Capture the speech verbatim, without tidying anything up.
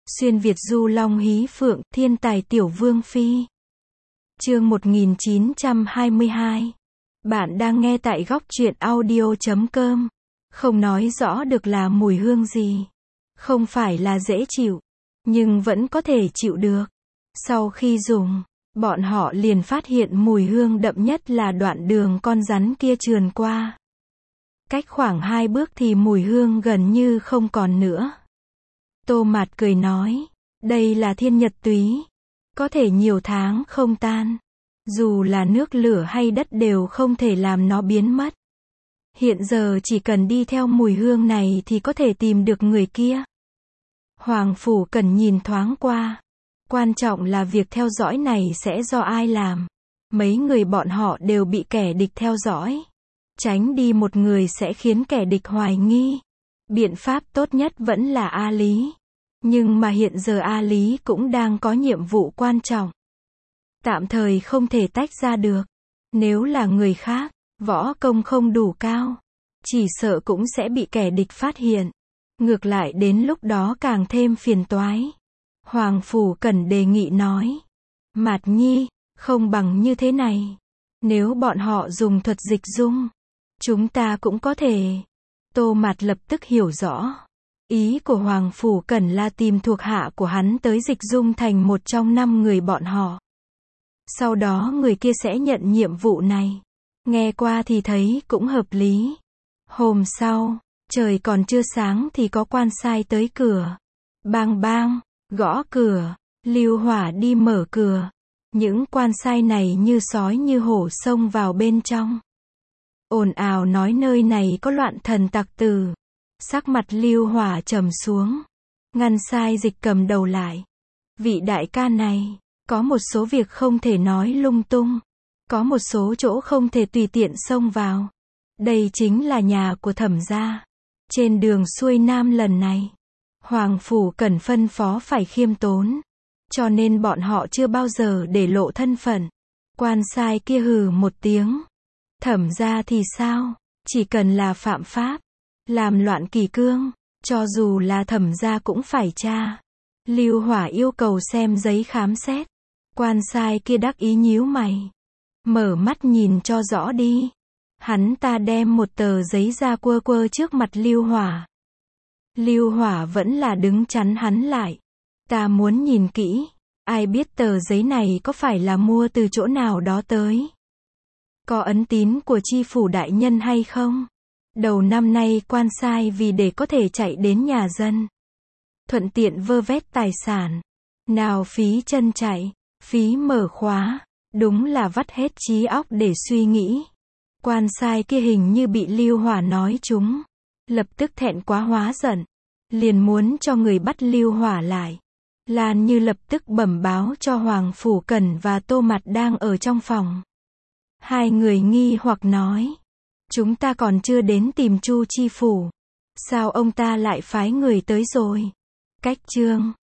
Xuyên Việt du long hí phượng, thiên tài tiểu vương phi. Chương một nghìn chín trăm hai mươi hai. Bạn đang nghe tại góc truyện audio chấm com. Không nói rõ được là mùi hương gì. Không phải là dễ chịu, nhưng vẫn có thể chịu được. Sau khi dùng, bọn họ liền phát hiện mùi hương đậm nhất là đoạn đường con rắn kia trườn qua. Cách khoảng hai bước thì mùi hương gần như không còn nữa. Tô Mạt cười nói, đây là thiên nhật túy, có thể nhiều tháng không tan. Dù là nước lửa hay đất đều không thể làm nó biến mất. Hiện giờ chỉ cần đi theo mùi hương này thì có thể tìm được người kia. Hoàng Phủ Cần nhìn thoáng qua. Quan trọng là việc theo dõi này sẽ do ai làm. Mấy người bọn họ đều bị kẻ địch theo dõi. Tránh đi một người sẽ khiến kẻ địch hoài nghi. Biện pháp tốt nhất vẫn là A Lý. Nhưng mà hiện giờ A Lý cũng đang có nhiệm vụ quan trọng. Tạm thời không thể tách ra được. Nếu là người khác, võ công không đủ cao, chỉ sợ cũng sẽ bị kẻ địch phát hiện. Ngược lại đến lúc đó càng thêm phiền toái. Hoàng Phủ Cẩn đề nghị nói. Mạt Nhi, không bằng như thế này. Nếu bọn họ dùng thuật dịch dung, chúng ta cũng có thể. Tô Mạt lập tức hiểu rõ. Ý của Hoàng Phủ Cẩn là tìm thuộc hạ của hắn tới dịch dung thành một trong năm người bọn họ. Sau đó người kia sẽ nhận nhiệm vụ này. Nghe qua thì thấy cũng hợp lý. Hôm sau, trời còn chưa sáng thì có quan sai tới cửa. Bang bang, gõ cửa, Lưu Hỏa đi mở cửa. Những quan sai này như sói như hổ xông vào bên trong. Ồn ào nói nơi này có loạn thần tặc tử. Sắc mặt Lưu Hỏa trầm xuống. Ngăn sai dịch cầm đầu lại. Vị đại ca này, có một số việc không thể nói lung tung. Có một số chỗ không thể tùy tiện xông vào. Đây chính là nhà của Thẩm gia. Trên đường xuôi nam lần này, Hoàng Phủ Cần phân phó phải khiêm tốn. Cho nên bọn họ chưa bao giờ để lộ thân phận. Quan sai kia hừ một tiếng. Thẩm gia thì sao? Chỉ cần là phạm pháp, làm loạn kỷ cương, cho dù là Thẩm gia cũng phải tra. Lưu Hỏa yêu cầu xem giấy khám xét. Quan sai kia đắc ý nhíu mày. Mở mắt nhìn cho rõ đi. Hắn ta đem một tờ giấy ra quơ quơ trước mặt Lưu Hỏa. Lưu Hỏa vẫn là đứng chắn hắn lại. Ta muốn nhìn kỹ. Ai biết tờ giấy này có phải là mua từ chỗ nào đó tới? Có ấn tín của chi phủ đại nhân hay không? Đầu năm nay quan sai vì để có thể chạy đến nhà dân, thuận tiện vơ vét tài sản. Nào phí chân chạy, phí mở khóa. Đúng là vắt hết trí óc để suy nghĩ. Quan sai kia hình như bị Lưu Hỏa nói trúng. Lập tức thẹn quá hóa giận. Liền muốn cho người bắt Lưu Hỏa lại. Lan Như lập tức bẩm báo cho Hoàng Phủ Cẩn và Tô Mạt đang ở trong phòng. Hai người nghi hoặc nói. Chúng ta còn chưa đến tìm Chu chi phủ. Sao ông ta lại phái người tới rồi? Cách chương.